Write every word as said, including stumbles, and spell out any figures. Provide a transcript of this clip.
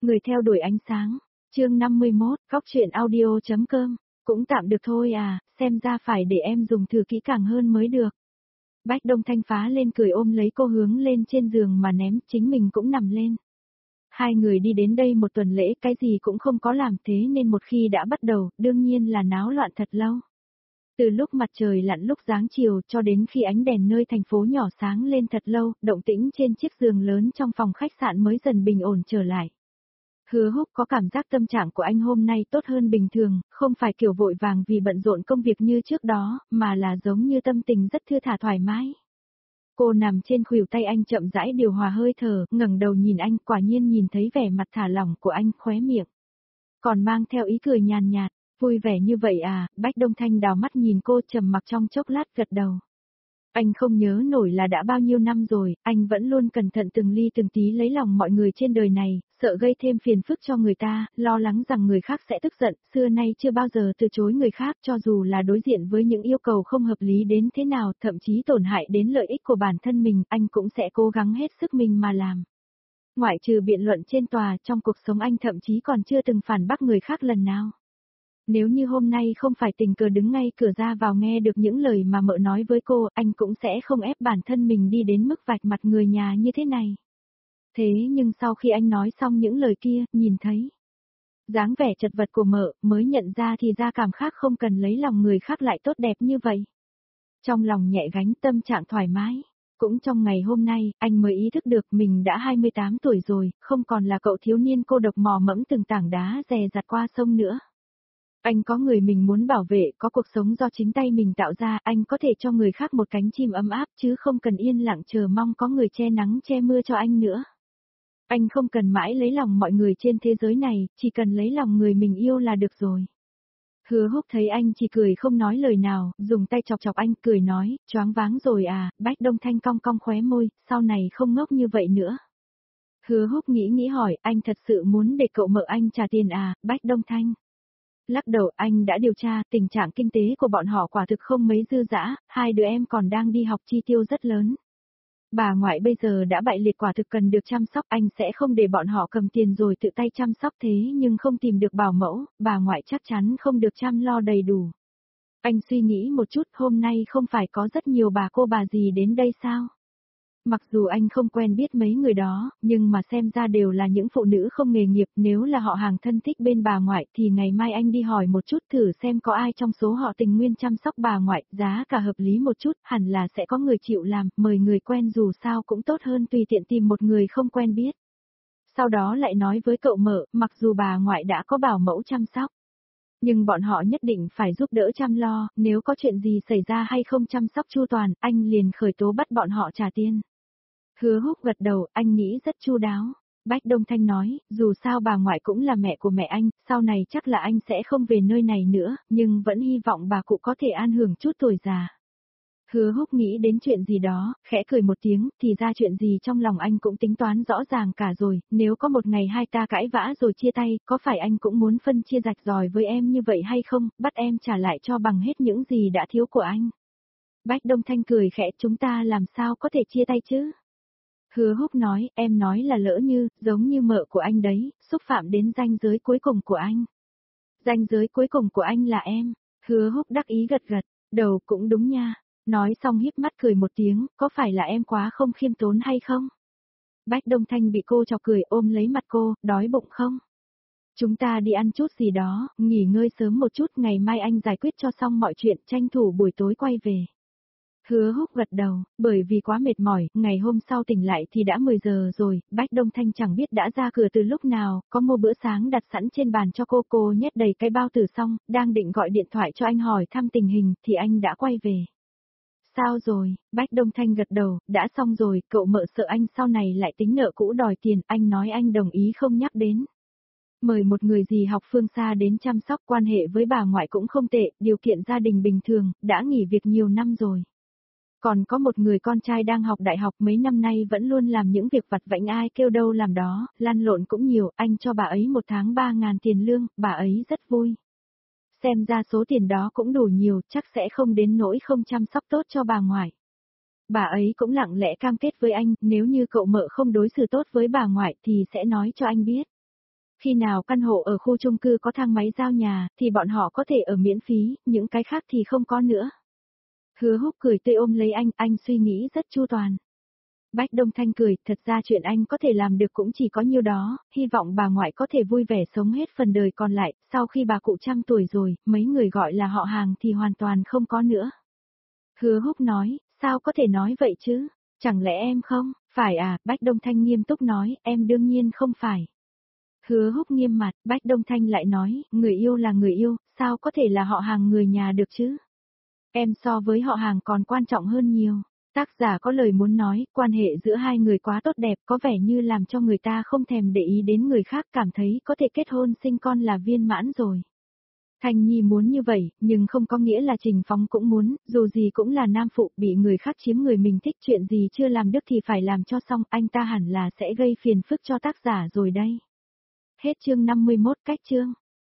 Người theo đuổi ánh sáng, chương năm mươi mốt, góc truyện audio.com, cũng tạm được thôi à, xem ra phải để em dùng thử kỹ càng hơn mới được. Bách Đông Thanh phá lên cười ôm lấy cô hướng lên trên giường mà ném, chính mình cũng nằm lên. Hai người đi đến đây một tuần lễ cái gì cũng không có làm thế nên một khi đã bắt đầu, đương nhiên là náo loạn thật lâu. Từ lúc mặt trời lặn lúc giáng chiều cho đến khi ánh đèn nơi thành phố nhỏ sáng lên thật lâu, động tĩnh trên chiếc giường lớn trong phòng khách sạn mới dần bình ổn trở lại. Hứa Húc có cảm giác tâm trạng của anh hôm nay tốt hơn bình thường, không phải kiểu vội vàng vì bận rộn công việc như trước đó, mà là giống như tâm tình rất thư thả thoải mái. Cô nằm trên khuỷu tay anh chậm rãi điều hòa hơi thở, ngẩng đầu nhìn anh, quả nhiên nhìn thấy vẻ mặt thả lỏng của anh, khóe miệng còn mang theo ý cười nhàn nhạt, vui vẻ như vậy à? Bách Đông Thanh đào mắt nhìn cô trầm mặc trong chốc lát gật đầu. Anh không nhớ nổi là đã bao nhiêu năm rồi, anh vẫn luôn cẩn thận từng ly từng tí lấy lòng mọi người trên đời này, sợ gây thêm phiền phức cho người ta, lo lắng rằng người khác sẽ tức giận, xưa nay chưa bao giờ từ chối người khác cho dù là đối diện với những yêu cầu không hợp lý đến thế nào, thậm chí tổn hại đến lợi ích của bản thân mình, anh cũng sẽ cố gắng hết sức mình mà làm. Ngoại trừ biện luận trên tòa, trong cuộc sống anh thậm chí còn chưa từng phản bác người khác lần nào. Nếu như hôm nay không phải tình cờ đứng ngay cửa ra vào nghe được những lời mà mợ nói với cô, anh cũng sẽ không ép bản thân mình đi đến mức vạch mặt người nhà như thế này. Thế nhưng sau khi anh nói xong những lời kia, nhìn thấy dáng vẻ chật vật của mợ, mới nhận ra thì ra cảm khác không cần lấy lòng người khác lại tốt đẹp như vậy. Trong lòng nhẹ gánh, tâm trạng thoải mái. Cũng trong ngày hôm nay, anh mới ý thức được mình đã hai mươi tám tuổi rồi, không còn là cậu thiếu niên cô độc mò mẫm từng tảng đá dè dặt qua sông nữa. Anh có người mình muốn bảo vệ, có cuộc sống do chính tay mình tạo ra, anh có thể cho người khác một cánh chim ấm áp chứ không cần yên lặng chờ mong có người che nắng che mưa cho anh nữa. Anh không cần mãi lấy lòng mọi người trên thế giới này, chỉ cần lấy lòng người mình yêu là được rồi. Hứa Húc thấy anh chỉ cười không nói lời nào, dùng tay chọc chọc anh cười nói, choáng váng rồi à? Bách Đông Thanh cong cong khóe môi, sau này không ngốc như vậy nữa. Hứa Húc nghĩ nghĩ hỏi, anh thật sự muốn để cậu mợ anh trả tiền à? Bách Đông Thanh lắc đầu, anh đã điều tra, tình trạng kinh tế của bọn họ quả thực không mấy dư dả, hai đứa em còn đang đi học, chi tiêu rất lớn. Bà ngoại bây giờ đã bại liệt, quả thực cần được chăm sóc, anh sẽ không để bọn họ cầm tiền rồi tự tay chăm sóc, thế nhưng không tìm được bảo mẫu, bà ngoại chắc chắn không được chăm lo đầy đủ. Anh suy nghĩ một chút, hôm nay không phải có rất nhiều bà cô bà gì đến đây sao? Mặc dù anh không quen biết mấy người đó, nhưng mà xem ra đều là những phụ nữ không nghề nghiệp, nếu là họ hàng thân thích bên bà ngoại thì ngày mai anh đi hỏi một chút thử xem có ai trong số họ tình nguyện chăm sóc bà ngoại, giá cả hợp lý một chút, hẳn là sẽ có người chịu làm, mời người quen dù sao cũng tốt hơn tùy tiện tìm một người không quen biết. Sau đó lại nói với cậu mợ, mặc dù bà ngoại đã có bảo mẫu chăm sóc, nhưng bọn họ nhất định phải giúp đỡ chăm lo, nếu có chuyện gì xảy ra hay không chăm sóc chu toàn, anh liền khởi tố bắt bọn họ trả tiền. Hứa Húc gật đầu, anh nghĩ rất chu đáo. Bách Đông Thanh nói, dù sao bà ngoại cũng là mẹ của mẹ anh, sau này chắc là anh sẽ không về nơi này nữa, nhưng vẫn hy vọng bà cụ có thể an hưởng chút tuổi già. Hứa Húc nghĩ đến chuyện gì đó, khẽ cười một tiếng, thì ra chuyện gì trong lòng anh cũng tính toán rõ ràng cả rồi, nếu có một ngày hai ta cãi vã rồi chia tay, có phải anh cũng muốn phân chia rạch ròi với em như vậy hay không, bắt em trả lại cho bằng hết những gì đã thiếu của anh. Bách Đông Thanh cười khẽ, chúng ta làm sao có thể chia tay chứ? Hứa Húc nói, em nói là lỡ như, giống như mợ của anh đấy, xúc phạm đến ranh giới cuối cùng của anh. Ranh giới cuối cùng của anh là em. Hứa Húc đắc ý gật gật, đầu cũng đúng nha. Nói xong híp mắt cười một tiếng, có phải là em quá không khiêm tốn hay không? Bách Đông Thanh bị cô chọc cười ôm lấy mặt cô, đói bụng không? Chúng ta đi ăn chút gì đó, nghỉ ngơi sớm một chút, ngày mai anh giải quyết cho xong mọi chuyện, tranh thủ buổi tối quay về. Hứa Húc gật đầu, bởi vì quá mệt mỏi, ngày hôm sau tỉnh lại thì đã mười giờ rồi, Bách Đông Thanh chẳng biết đã ra cửa từ lúc nào, có mua bữa sáng đặt sẵn trên bàn cho cô, cô nhét đầy cái bao tử xong, đang định gọi điện thoại cho anh hỏi thăm tình hình, thì anh đã quay về. Sao rồi? Bách Đông Thanh gật đầu, đã xong rồi, cậu mợ sợ anh sau này lại tính nợ cũ đòi tiền, anh nói anh đồng ý không nhắc đến. Mời một người dì học phương xa đến chăm sóc, quan hệ với bà ngoại cũng không tệ, điều kiện gia đình bình thường, đã nghỉ việc nhiều năm rồi. Còn có một người con trai đang học đại học mấy năm nay vẫn luôn làm những việc vặt vãnh ai kêu đâu làm đó, lăn lộn cũng nhiều, anh cho bà ấy một tháng ba ngàn tiền lương, bà ấy rất vui. Xem ra số tiền đó cũng đủ nhiều, chắc sẽ không đến nỗi không chăm sóc tốt cho bà ngoại. Bà ấy cũng lặng lẽ cam kết với anh, nếu như cậu mợ không đối xử tốt với bà ngoại thì sẽ nói cho anh biết. Khi nào căn hộ ở khu chung cư có thang máy giao nhà, thì bọn họ có thể ở miễn phí, những cái khác thì không có nữa. Hứa Húc cười tươi ôm lấy anh, anh suy nghĩ rất chu toàn. Bách Đông Thanh cười, thật ra chuyện anh có thể làm được cũng chỉ có nhiêu đó, hy vọng bà ngoại có thể vui vẻ sống hết phần đời còn lại, sau khi bà cụ trăm tuổi rồi, mấy người gọi là họ hàng thì hoàn toàn không có nữa. Hứa Húc nói, sao có thể nói vậy chứ, chẳng lẽ em không, phải à, Bách Đông Thanh nghiêm túc nói, em đương nhiên không phải. Hứa Húc nghiêm mặt, Bách Đông Thanh lại nói, người yêu là người yêu, sao có thể là họ hàng người nhà được chứ? Em so với họ hàng còn quan trọng hơn nhiều. Tác giả có lời muốn nói, quan hệ giữa hai người quá tốt đẹp, có vẻ như làm cho người ta không thèm để ý đến người khác, cảm thấy có thể kết hôn sinh con là viên mãn rồi. Thanh Nhi muốn như vậy, nhưng không có nghĩa là Trình Phóng cũng muốn, dù gì cũng là nam phụ, bị người khác chiếm người mình thích, chuyện gì chưa làm được thì phải làm cho xong, anh ta hẳn là sẽ gây phiền phức cho tác giả rồi đây. Hết chương năm mươi mốt, cách chương.